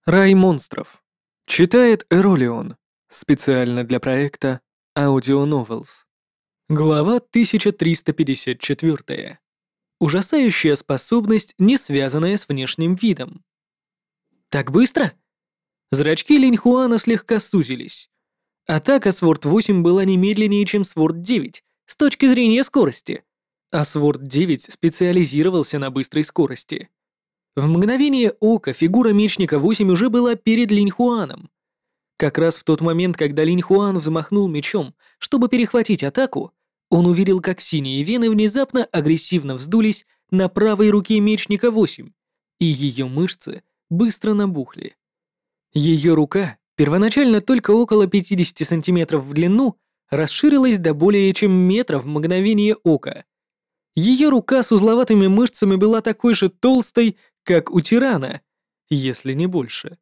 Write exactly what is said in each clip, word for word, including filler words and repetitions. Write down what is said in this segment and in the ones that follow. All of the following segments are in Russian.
Рай монстров. Читает Эролион. Специально для проекта Audio Novels. Глава тысяча триста пятьдесят четыре. Ужасающая способность, не связанная с внешним видом. Так быстро? Зрачки Линьхуана слегка сузились. Атака Сворд восемь была не медленнее, чем Сворд девять с точки зрения скорости, а Сворд девять специализировался на быстрой скорости. В мгновение ока фигура Мечника восемь уже была перед Линьхуаном. Как раз в тот момент, когда Линьхуан взмахнул мечом, чтобы перехватить атаку, он увидел, как синие вены внезапно агрессивно вздулись на правой руке Мечника восемь, и ее мышцы быстро набухли. Ее рука, первоначально только около пятидесяти сантиметров в длину, расширилась до более чем метра в мгновение ока. Ее рука с узловатыми мышцами была такой же толстой, как у тирана, если не больше.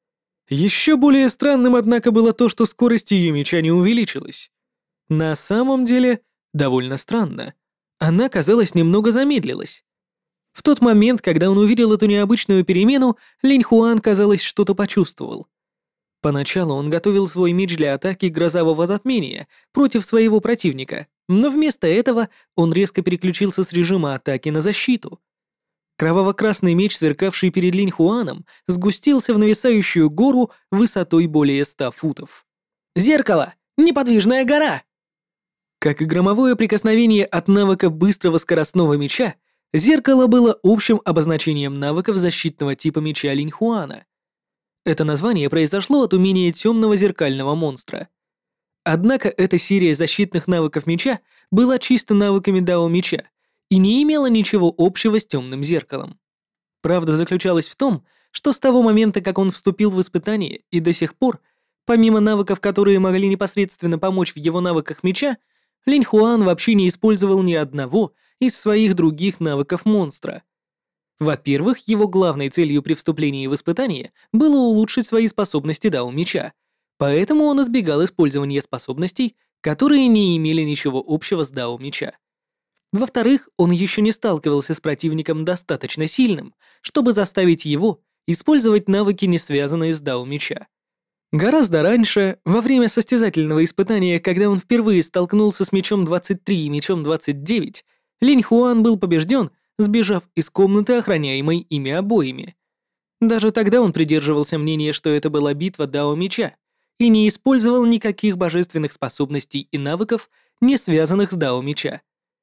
Еще более странным, однако, было то, что скорость ее меча не увеличилась. На самом деле, довольно странно. Она, казалось, немного замедлилась. В тот момент, когда он увидел эту необычную перемену, Линьхуан, казалось, что-то почувствовал. Поначалу он готовил свой меч для атаки грозового затмения против своего противника, но вместо этого он резко переключился с режима атаки на защиту. Кроваво-красный меч, сверкавший перед Линьхуаном, сгустился в нависающую гору высотой более ста футов. «Зеркало! Неподвижная гора!» Как и громовое прикосновение от навыка быстрого скоростного меча, зеркало было общим обозначением навыков защитного типа меча Линьхуана. Это название произошло от умения темного зеркального монстра. Однако эта серия защитных навыков меча была чисто навыками дао меча и не имела ничего общего с темным зеркалом. Правда заключалась в том, что с того момента, как он вступил в испытание и до сих пор, помимо навыков, которые могли непосредственно помочь в его навыках меча, Линьхуан вообще не использовал ни одного из своих других навыков монстра. Во-первых, его главной целью при вступлении в испытание было улучшить свои способности дао меча, поэтому он избегал использования способностей, которые не имели ничего общего с дао меча. Во-вторых, он еще не сталкивался с противником достаточно сильным, чтобы заставить его использовать навыки, не связанные с дао меча. Гораздо раньше, во время состязательного испытания, когда он впервые столкнулся с мечом двадцать три и мечом двадцать девять, Линьхуан был побежден, сбежав из комнаты, охраняемой ими обоими. Даже тогда он придерживался мнения, что это была битва дао меча, и не использовал никаких божественных способностей и навыков, не связанных с дао меча.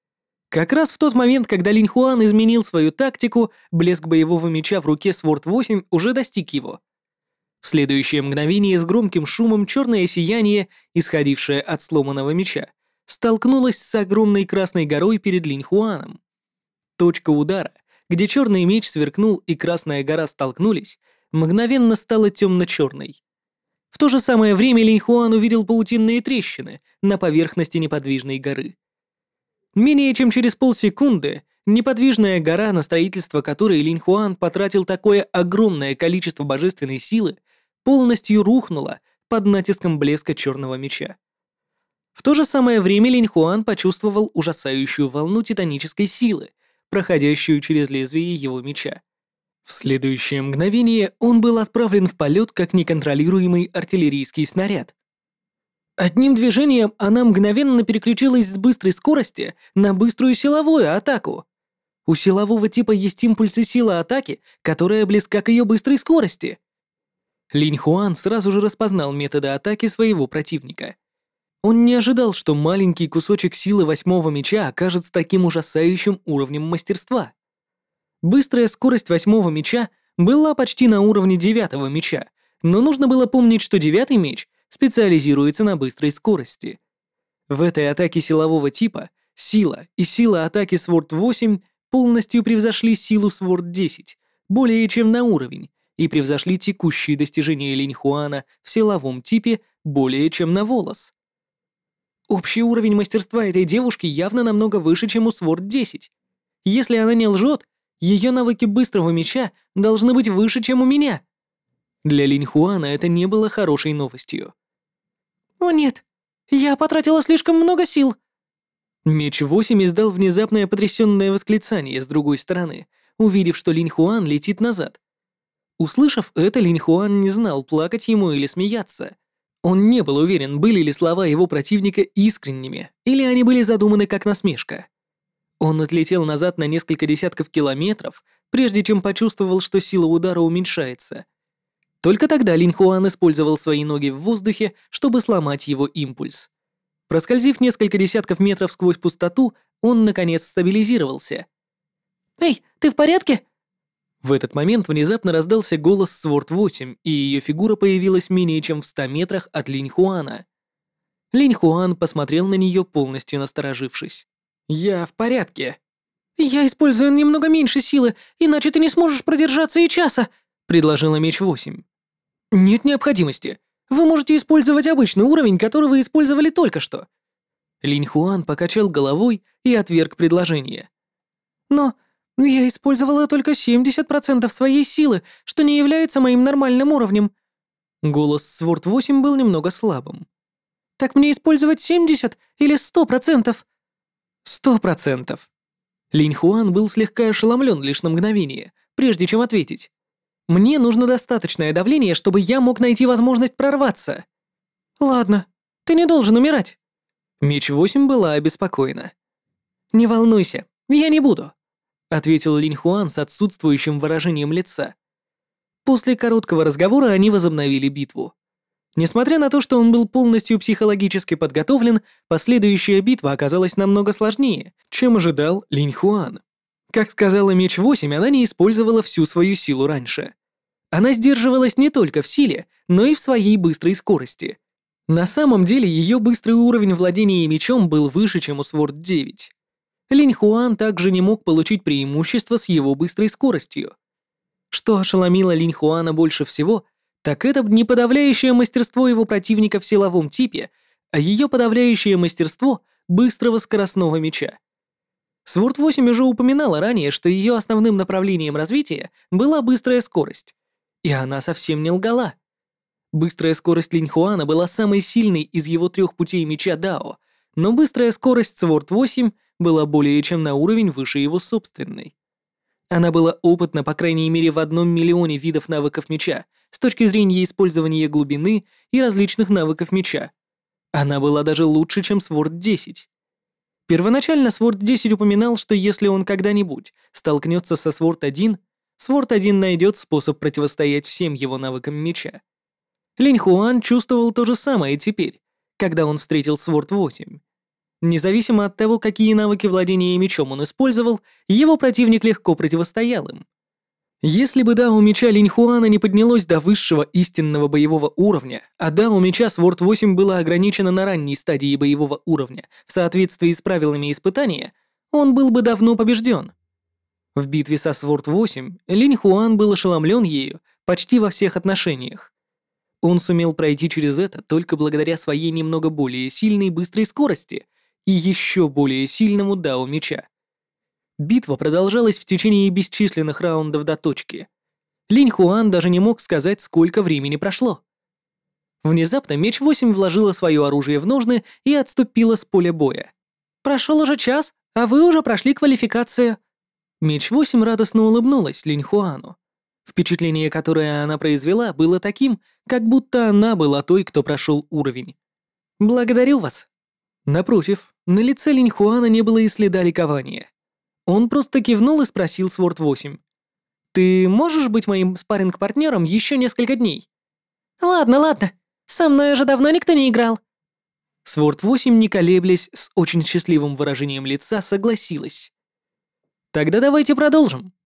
Как раз в тот момент, когда Линьхуан изменил свою тактику, блеск боевого меча в руке Сворд восемь уже достиг его. В следующее мгновение с громким шумом черное сияние, исходившее от сломанного меча, столкнулось с огромной красной горой перед Линьхуаном. Точка удара, где черный меч сверкнул и красная гора столкнулись, мгновенно стала темно-черной. В то же самое время Линьхуан увидел паутинные трещины на поверхности неподвижной горы. Менее чем через полсекунды неподвижная гора, на строительство которой Линьхуан потратил такое огромное количество божественной силы, полностью рухнула под натиском блеска черного меча. В то же самое время Линьхуан почувствовал ужасающую волну титанической силы, проходящую через лезвие его меча. В следующее мгновение он был отправлен в полет как неконтролируемый артиллерийский снаряд. Одним движением она мгновенно переключилась с быстрой скорости на быструю силовую атаку. У силового типа есть импульсы силы атаки, которая близка к ее быстрой скорости. Линьхуан сразу же распознал методы атаки своего противника. Он не ожидал, что маленький кусочек силы восьмого меча окажется таким ужасающим уровнем мастерства. Быстрая скорость восьмого меча была почти на уровне девятого меча, но нужно было помнить, что девятый меч специализируется на быстрой скорости. В этой атаке силового типа сила и сила атаки Сворд восемь полностью превзошли силу Сворд десять, более чем на уровень, и превзошли текущие достижения Линьхуана в силовом типе более чем на волос. Общий уровень мастерства этой девушки явно намного выше, чем у Сворд десять. Если она не лжет, ее навыки быстрого меча должны быть выше, чем у меня. Для Линьхуана это не было хорошей новостью. «О нет, я потратила слишком много сил!» Меч восемь издал внезапное потрясённое восклицание с другой стороны, увидев, что Линьхуан летит назад. Услышав это, Линь Хуан не знал, плакать ему или смеяться. Он не был уверен, были ли слова его противника искренними, или они были задуманы как насмешка. Он отлетел назад на несколько десятков километров, прежде чем почувствовал, что сила удара уменьшается. Только тогда Линь Хуан использовал свои ноги в воздухе, чтобы сломать его импульс. Проскользив несколько десятков метров сквозь пустоту, он, наконец, стабилизировался. «Эй, ты в порядке?» В этот момент внезапно раздался голос Сворд восемь, и ее фигура появилась менее чем в ста метрах от Линь Хуана. Линь Хуан посмотрел на нее, полностью насторожившись. «Я в порядке». «Я использую немного меньше силы, иначе ты не сможешь продержаться и часа», — предложила Меч восемь. «Нет необходимости. Вы можете использовать обычный уровень, который вы использовали только что». Линь Хуан покачал головой и отверг предложение. «Но я использовала только семьдесят процентов своей силы, что не является моим нормальным уровнем». Голос Сворд восемь был немного слабым. «Так мне использовать семьдесят или сто процентов?» «Сто процентов». Линь Хуан был слегка ошеломлен лишь на мгновение, прежде чем ответить. «Мне нужно достаточное давление, чтобы я мог найти возможность прорваться». «Ладно, ты не должен умирать». Меч восемь была обеспокоена. «Не волнуйся, я не буду», — ответил Линь Хуан с отсутствующим выражением лица. После короткого разговора они возобновили битву. Несмотря на то, что он был полностью психологически подготовлен, последующая битва оказалась намного сложнее, чем ожидал Линь Хуан. Как сказала Меч восемь, она не использовала всю свою силу раньше. Она сдерживалась не только в силе, но и в своей быстрой скорости. На самом деле, ее быстрый уровень владения мечом был выше, чем у Сворд девять. Линь Хуан также не мог получить преимущество с его быстрой скоростью. Что ошеломило Линь Хуана больше всего, так это не подавляющее мастерство его противника в силовом типе, а ее подавляющее мастерство быстрого скоростного меча. Сворд восемь уже упоминала ранее, что ее основным направлением развития была быстрая скорость. И она совсем не лгала. Быстрая скорость Линь Хуана была самой сильной из его трех путей меча Дао, но быстрая скорость Сворд восемь была более чем на уровень выше его собственной. Она была опытна по крайней мере в одном миллионе видов навыков меча с точки зрения использования глубины и различных навыков меча. Она была даже лучше, чем Сворд десять. Первоначально Сворд десять упоминал, что если он когда-нибудь столкнется со Сворд один, Сворд один найдет способ противостоять всем его навыкам меча. Линь Хуан чувствовал то же самое теперь, когда он встретил Сворд восемь. Независимо от того, какие навыки владения мечом он использовал, его противник легко противостоял им. Если бы дао меча Линь Хуана не поднялось до высшего истинного боевого уровня, а дао меча Сворд восемь было ограничено на ранней стадии боевого уровня в соответствии с правилами испытания, он был бы давно побежден. В битве со Сворд восемь Линь Хуан был ошеломлен ею почти во всех отношениях. Он сумел пройти через это только благодаря своей немного более сильной быстрой скорости и еще более сильному дао меча. Битва продолжалась в течение бесчисленных раундов до точки. Линь Хуан даже не мог сказать, сколько времени прошло. Внезапно Меч восемь вложила свое оружие в ножны и отступила с поля боя. «Прошел уже час, а вы уже прошли квалификацию». Меч восемь радостно улыбнулась Линь Хуану. Впечатление, которое она произвела, было таким, как будто она была той, кто прошел уровень. «Благодарю вас». Напротив, на лице Линь Хуана не было и следа ликования. Он просто кивнул и спросил Сворд восемь. «Ты можешь быть моим спарринг-партнером еще несколько дней?» «Ладно, ладно. Со мной уже давно никто не играл». Сворд восемь, не колеблясь, с очень счастливым выражением лица согласилась. «Тогда давайте продолжим».